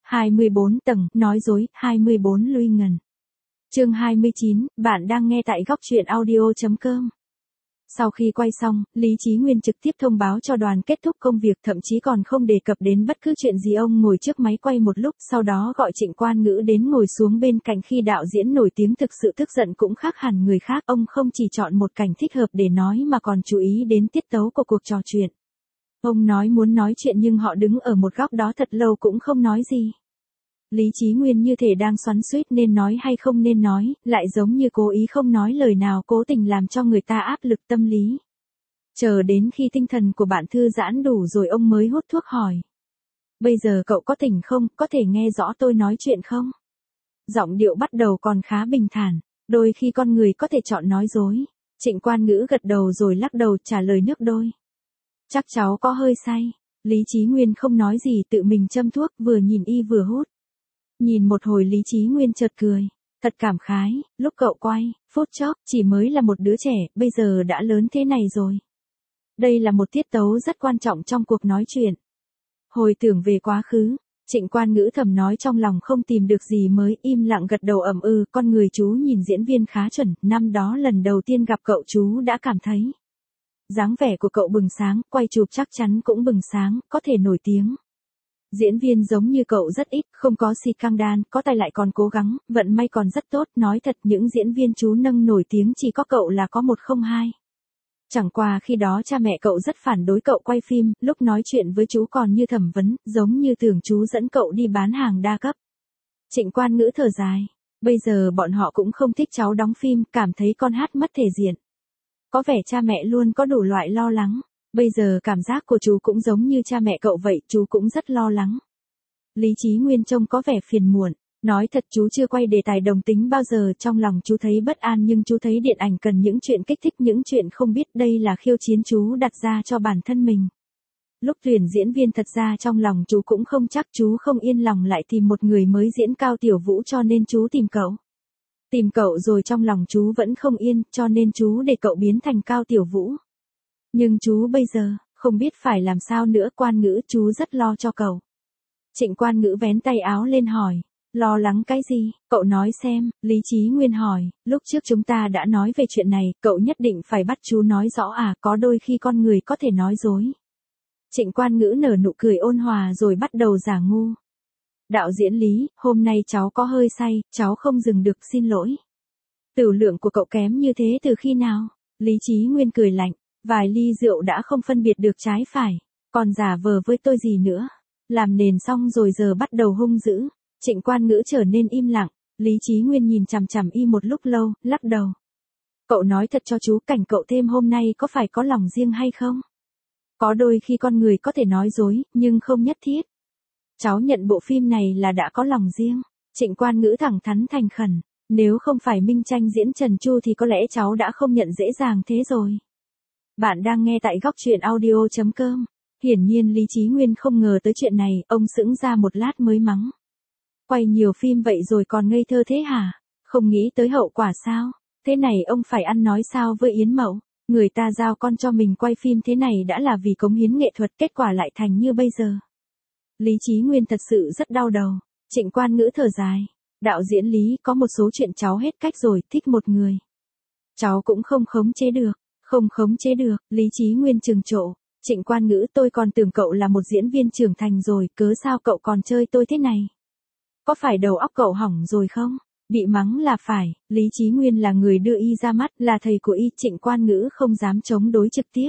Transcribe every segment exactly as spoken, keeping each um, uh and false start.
hai mươi bốn tầng, nói dối, hai mươi bốn lui ngần. Chương hai mươi chín, bạn đang nghe tại góc truyện audio chấm com. Sau khi quay xong, Lý Chí Nguyên trực tiếp thông báo cho đoàn kết thúc công việc, thậm chí còn không đề cập đến bất cứ chuyện gì. Ông ngồi trước máy quay một lúc, sau đó gọi Trịnh Quan Ngữ đến ngồi xuống bên cạnh. Khi đạo diễn nổi tiếng thực sự tức giận cũng khác hẳn người khác, ông không chỉ chọn một cảnh thích hợp để nói mà còn chú ý đến tiết tấu của cuộc trò chuyện. Ông nói muốn nói chuyện nhưng họ đứng ở một góc đó thật lâu cũng không nói gì. Lý Chí Nguyên như thể đang xoắn xuýt nên nói hay không nên nói, lại giống như cố ý không nói lời nào, cố tình làm cho người ta áp lực tâm lý. Chờ đến khi tinh thần của bạn thư giãn đủ rồi ông mới hút thuốc hỏi. Bây giờ cậu có tỉnh không, có thể nghe rõ tôi nói chuyện không? Giọng điệu bắt đầu còn khá bình thản, đôi khi con người có thể chọn nói dối. Trịnh Quan Ngữ gật đầu rồi lắc đầu trả lời nước đôi. Chắc cháu có hơi say. Lý Chí Nguyên không nói gì, tự mình châm thuốc, vừa nhìn y vừa hút. Nhìn một hồi Lý Chí Nguyên chợt cười, thật cảm khái, lúc cậu quay, phút chốc, chỉ mới là một đứa trẻ, bây giờ đã lớn thế này rồi. Đây là một tiết tấu rất quan trọng trong cuộc nói chuyện. Hồi tưởng về quá khứ, Trịnh Quan Ngữ thầm nói trong lòng không tìm được gì mới, im lặng gật đầu ậm ừ, con người chú nhìn diễn viên khá chuẩn, năm đó lần đầu tiên gặp cậu chú đã cảm thấy. Dáng vẻ của cậu bừng sáng, quay chụp chắc chắn cũng bừng sáng, có thể nổi tiếng. Diễn viên giống như cậu rất ít, không có scandal, có tài lại còn cố gắng, vận may còn rất tốt, nói thật những diễn viên chú nâng nổi tiếng chỉ có cậu là có một không hai. Chẳng qua khi đó cha mẹ cậu rất phản đối cậu quay phim, lúc nói chuyện với chú còn như thẩm vấn, giống như tưởng chú dẫn cậu đi bán hàng đa cấp. Trịnh Quan Ngữ thở dài, bây giờ bọn họ cũng không thích cháu đóng phim, cảm thấy con hát mất thể diện. Có vẻ cha mẹ luôn có đủ loại lo lắng. Bây giờ cảm giác của chú cũng giống như cha mẹ cậu vậy, chú cũng rất lo lắng. Lý Chí Nguyên trông có vẻ phiền muộn, nói thật chú chưa quay đề tài đồng tính bao giờ, trong lòng chú thấy bất an nhưng chú thấy điện ảnh cần những chuyện kích thích, những chuyện không biết, đây là khiêu chiến chú đặt ra cho bản thân mình. Lúc tuyển diễn viên thật ra trong lòng chú cũng không chắc, chú không yên lòng lại tìm một người mới diễn Cao Tiểu Vũ cho nên chú tìm cậu. Tìm cậu rồi trong lòng chú vẫn không yên, cho nên chú để cậu biến thành Cao Tiểu Vũ. Nhưng chú bây giờ, không biết phải làm sao nữa. Quan Ngữ, chú rất lo cho cậu. Trịnh Quan Ngữ vén tay áo lên hỏi, lo lắng cái gì, cậu nói xem. Lý Chí Nguyên hỏi, lúc trước chúng ta đã nói về chuyện này, cậu nhất định phải bắt chú nói rõ à, có đôi khi con người có thể nói dối. Trịnh Quan Ngữ nở nụ cười ôn hòa rồi bắt đầu giả ngu. Đạo diễn Lý, hôm nay cháu có hơi say, cháu không dừng được, xin lỗi. Tửu lượng của cậu kém như thế từ khi nào? Lý Chí Nguyên cười lạnh. Vài ly rượu đã không phân biệt được trái phải, còn giả vờ với tôi gì nữa. Làm nền xong rồi giờ bắt đầu hung dữ. Trịnh Quan Ngữ trở nên im lặng, Lý Chí Nguyên nhìn chằm chằm y một lúc lâu, lắc đầu. Cậu nói thật cho chú, cảnh cậu thêm hôm nay có phải có lòng riêng hay không? Có đôi khi con người có thể nói dối, nhưng không nhất thiết. Cháu nhận bộ phim này là đã có lòng riêng. Trịnh Quan Ngữ thẳng thắn thành khẩn, nếu không phải Minh Tranh diễn Trần Chu thì có lẽ cháu đã không nhận dễ dàng thế rồi. Bạn đang nghe tại góc truyện audio chấm com. Hiển nhiên Lý Chí Nguyên không ngờ tới chuyện này, ông sững ra một lát mới mắng. Quay nhiều phim vậy rồi còn ngây thơ thế hả? Không nghĩ tới hậu quả sao? Thế này ông phải ăn nói sao với Yến Mậu? Người ta giao con cho mình quay phim thế này đã là vì cống hiến nghệ thuật, kết quả lại thành như bây giờ. Lý Chí Nguyên thật sự rất đau đầu. Trịnh Quan Ngữ thở dài. Đạo diễn Lý, có một số chuyện cháu hết cách rồi, thích một người. Cháu cũng không khống chế được. Không khống chế được, Lý Chí Nguyên trừng trộ. Trịnh Quan Ngữ, tôi còn tưởng cậu là một diễn viên trưởng thành rồi, cớ sao cậu còn chơi tôi thế này? Có phải đầu óc cậu hỏng rồi không? Bị mắng là phải, Lý Chí Nguyên là người đưa y ra mắt, là thầy của y. Trịnh Quan Ngữ không dám chống đối trực tiếp.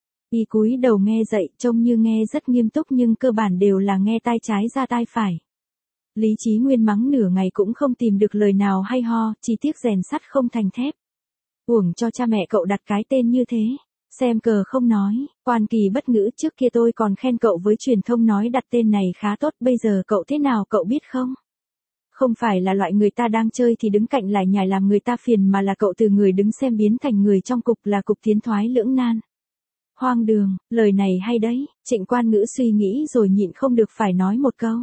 Y cúi đầu nghe dạy, trông như nghe rất nghiêm túc nhưng cơ bản đều là nghe tai trái ra tai phải. Lý Chí Nguyên mắng nửa ngày cũng không tìm được lời nào hay ho, chỉ tiếc rèn sắt không thành thép. Uổng cho cha mẹ cậu đặt cái tên như thế. Xem cờ không nói, Quan Kỳ bất ngữ, trước kia tôi còn khen cậu với truyền thông nói đặt tên này khá tốt, bây giờ cậu thế nào cậu biết không? Không phải là loại người ta đang chơi thì đứng cạnh lại nhảy làm người ta phiền, mà là cậu từ người đứng xem biến thành người trong cục, là cục tiến thoái lưỡng nan. Hoang đường, lời này hay đấy. Trịnh Quan Ngữ suy nghĩ rồi nhịn không được phải nói một câu.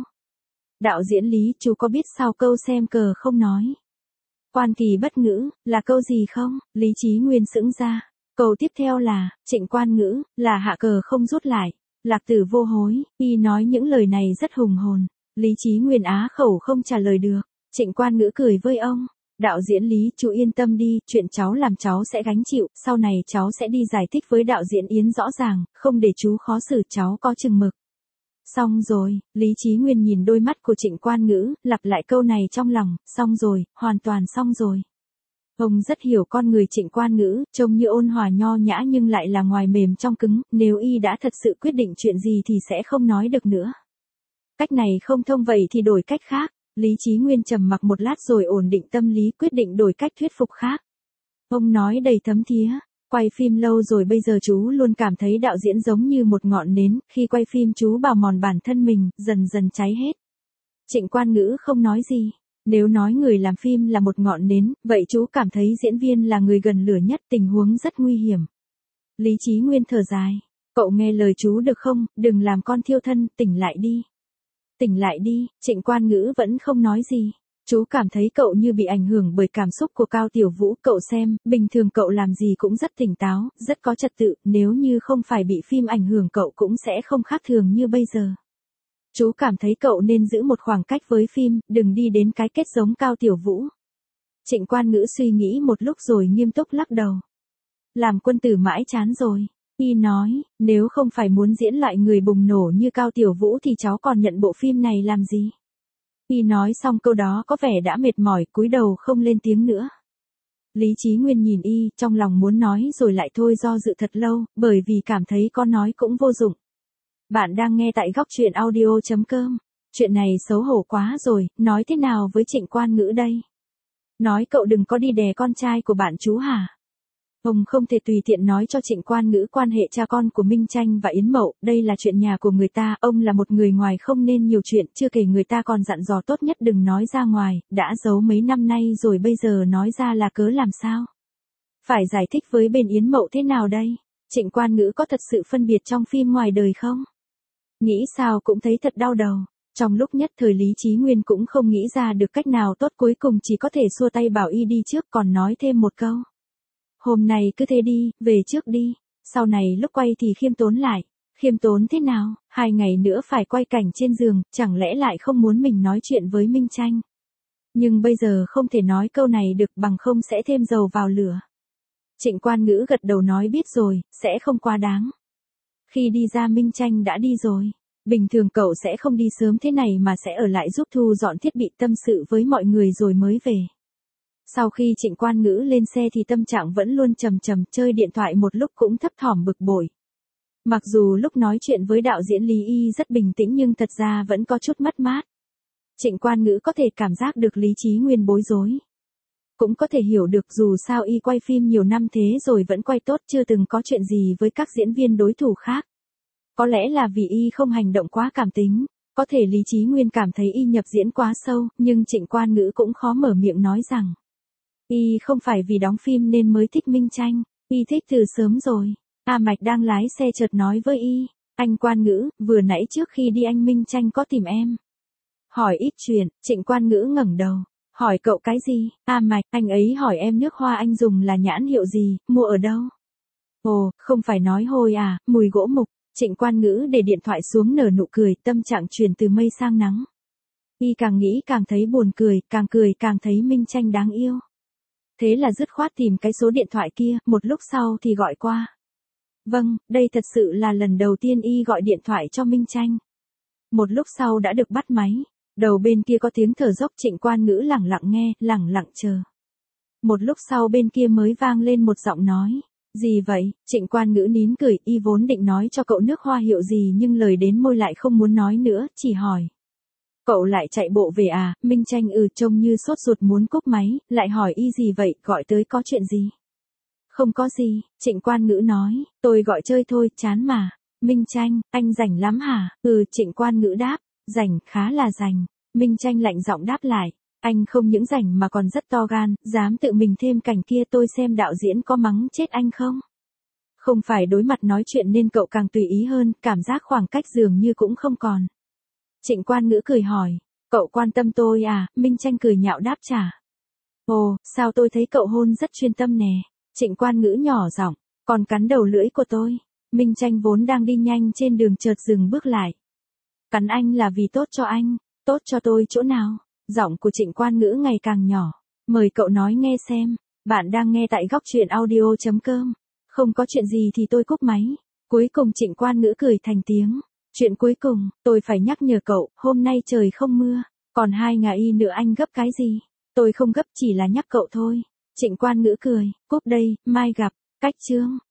Đạo diễn Lý, chú có biết sau câu xem cờ không nói? Quan Kỳ bất ngữ, là câu gì không? Lý Chí Nguyên sững ra. Câu tiếp theo là, Trịnh Quan Ngữ, là hạ cờ không rút lại. Lạc tử vô hối. Y nói những lời này rất hùng hồn. Lý Chí Nguyên á khẩu không trả lời được. Trịnh Quan Ngữ cười với ông. Đạo diễn Lý, chú yên tâm đi, chuyện cháu làm cháu sẽ gánh chịu, sau này cháu sẽ đi giải thích với đạo diễn Yến rõ ràng, không để chú khó xử, cháu có chừng mực. Xong rồi, Lý Chí Nguyên nhìn đôi mắt của Trịnh Quan Ngữ, lặp lại câu này trong lòng, xong rồi, hoàn toàn xong rồi. Ông rất hiểu con người Trịnh Quan Ngữ, trông như ôn hòa nho nhã nhưng lại là ngoài mềm trong cứng, nếu y đã thật sự quyết định chuyện gì thì sẽ không nói được nữa. Cách này không thông vậy thì đổi cách khác. Lý Chí Nguyên trầm mặc một lát rồi ổn định tâm lý, quyết định đổi cách thuyết phục khác. Ông nói đầy thấm thía, quay phim lâu rồi bây giờ chú luôn cảm thấy đạo diễn giống như một ngọn nến, khi quay phim chú bào mòn bản thân mình, dần dần cháy hết. Trịnh Quan Ngữ không nói gì. Nếu nói người làm phim là một ngọn nến, vậy chú cảm thấy diễn viên là người gần lửa nhất, tình huống rất nguy hiểm. Lý Chí Nguyên thở dài. Cậu nghe lời chú được không, đừng làm con thiêu thân, tỉnh lại đi. Tỉnh lại đi, Trịnh Quan Ngữ vẫn không nói gì. Chú cảm thấy cậu như bị ảnh hưởng bởi cảm xúc của Cao Tiểu Vũ, cậu xem, bình thường cậu làm gì cũng rất tỉnh táo, rất có trật tự, nếu như không phải bị phim ảnh hưởng cậu cũng sẽ không khác thường như bây giờ. Chú cảm thấy cậu nên giữ một khoảng cách với phim, đừng đi đến cái kết giống Cao Tiểu Vũ. Trịnh Quan Ngữ suy nghĩ một lúc rồi nghiêm túc lắc đầu. Làm quân tử mãi chán rồi. Y nói, nếu không phải muốn diễn lại người bùng nổ như Cao Tiểu Vũ thì cháu còn nhận bộ phim này làm gì? Y nói xong câu đó có vẻ đã mệt mỏi, cúi đầu không lên tiếng nữa. Lý Chí Nguyên nhìn Y, trong lòng muốn nói rồi lại thôi do dự thật lâu, bởi vì cảm thấy con nói cũng vô dụng. Bạn đang nghe tại góc truyện audio chấm com. Chuyện này xấu hổ quá rồi, nói thế nào với Trịnh Quan Ngữ đây? Nói cậu đừng có đi đè con trai của bạn chú hả? Ông không thể tùy tiện nói cho Trịnh Quan Ngữ quan hệ cha con của Minh Tranh và Yến Mậu, đây là chuyện nhà của người ta, ông là một người ngoài không nên nhiều chuyện, chưa kể người ta còn dặn dò tốt nhất đừng nói ra ngoài, đã giấu mấy năm nay rồi bây giờ nói ra là cớ làm sao? Phải giải thích với bên Yến Mậu thế nào đây? Trịnh Quan Ngữ có thật sự phân biệt trong phim ngoài đời không? Nghĩ sao cũng thấy thật đau đầu. Trong lúc nhất thời Lý Chí Nguyên cũng không nghĩ ra được cách nào tốt, cuối cùng chỉ có thể xua tay bảo Y đi trước, còn nói thêm một câu. Hôm nay cứ thế đi, về trước đi, sau này lúc quay thì khiêm tốn lại. Khiêm tốn thế nào, hai ngày nữa phải quay cảnh trên giường, chẳng lẽ lại không muốn mình nói chuyện với Minh Tranh. Nhưng bây giờ không thể nói câu này được, bằng không sẽ thêm dầu vào lửa. Trịnh Quan Ngữ gật đầu nói biết rồi, sẽ không quá đáng. Khi đi ra Minh Tranh đã đi rồi. Bình thường cậu sẽ không đi sớm thế này mà sẽ ở lại giúp thu dọn thiết bị, tâm sự với mọi người rồi mới về. Sau khi Trịnh Quan Ngữ lên xe thì tâm trạng vẫn luôn trầm trầm, chơi điện thoại một lúc cũng thấp thỏm bực bội. Mặc dù lúc nói chuyện với đạo diễn Lý Y rất bình tĩnh nhưng thật ra vẫn có chút mất mát. Trịnh Quan Ngữ có thể cảm giác được Lý Chí Nguyên bối rối. Cũng có thể hiểu được dù sao Y quay phim nhiều năm thế rồi vẫn quay tốt, chưa từng có chuyện gì với các diễn viên đối thủ khác. Có lẽ là vì Y không hành động quá cảm tính, có thể Lý Chí Nguyên cảm thấy Y nhập diễn quá sâu, nhưng Trịnh Quan Ngữ cũng khó mở miệng nói rằng Y không phải vì đóng phim nên mới thích Minh Tranh, Y thích từ sớm rồi. A Mạch đang lái xe chợt nói với Y, anh Quan Ngữ, vừa nãy trước khi đi anh Minh Tranh có tìm em. Hỏi ít chuyện, Trịnh Quan Ngữ ngẩng đầu, hỏi cậu cái gì? A Mạch, anh ấy hỏi em nước hoa anh dùng là nhãn hiệu gì, mua ở đâu? Ồ, không phải nói hôi à, mùi gỗ mục. Trịnh Quan Ngữ để điện thoại xuống nở nụ cười, tâm trạng chuyển từ mây sang nắng. Y càng nghĩ càng thấy buồn cười, càng cười càng thấy Minh Tranh đáng yêu. Thế là dứt khoát tìm cái số điện thoại kia, một lúc sau thì gọi qua. Vâng, đây thật sự là lần đầu tiên Y gọi điện thoại cho Minh Tranh. Một lúc sau đã được bắt máy, đầu bên kia có tiếng thở dốc, Trịnh Quan Ngữ lẳng lặng nghe, lẳng lặng chờ. Một lúc sau bên kia mới vang lên một giọng nói. Gì vậy? Trịnh Quan Ngữ nín cười, Y vốn định nói cho cậu nước hoa hiệu gì nhưng lời đến môi lại không muốn nói nữa, chỉ hỏi. Cậu lại chạy bộ về à? Minh Tranh ừ trông như sốt ruột muốn cúp máy, lại hỏi Y gì vậy, gọi tới có chuyện gì? Không có gì, Trịnh Quan Ngữ nói, tôi gọi chơi thôi, chán mà. Minh Tranh, anh rảnh lắm hả? Ừ, Trịnh Quan Ngữ đáp, rảnh, khá là rảnh. Minh Tranh lạnh giọng đáp lại. Anh không những rảnh mà còn rất to gan, dám tự mình thêm cảnh kia, tôi xem đạo diễn có mắng chết anh không? Không phải đối mặt nói chuyện nên cậu càng tùy ý hơn, cảm giác khoảng cách dường như cũng không còn. Trịnh Quan Ngữ cười hỏi, cậu quan tâm tôi à? Minh Tranh cười nhạo đáp trả. Ồ, sao tôi thấy cậu hôn rất chuyên tâm nè. Trịnh Quan Ngữ nhỏ giọng, còn cắn đầu lưỡi của tôi. Minh Tranh vốn đang đi nhanh trên đường chợt dừng bước lại. Cắn anh là vì tốt cho anh. Tốt cho tôi chỗ nào? Giọng của Trịnh Quan Ngữ ngày càng nhỏ. Mời cậu nói nghe xem. Bạn đang nghe tại góc chuyện audio chấm com. Không có chuyện gì thì tôi cúp máy. Cuối cùng Trịnh Quan Ngữ cười thành tiếng. Chuyện cuối cùng, tôi phải nhắc nhở cậu, hôm nay trời không mưa. Còn hai ngày nữa anh gấp cái gì? Tôi không gấp, chỉ là nhắc cậu thôi. Trịnh Quan Ngữ cười, cúp đây, mai gặp. Cách chương.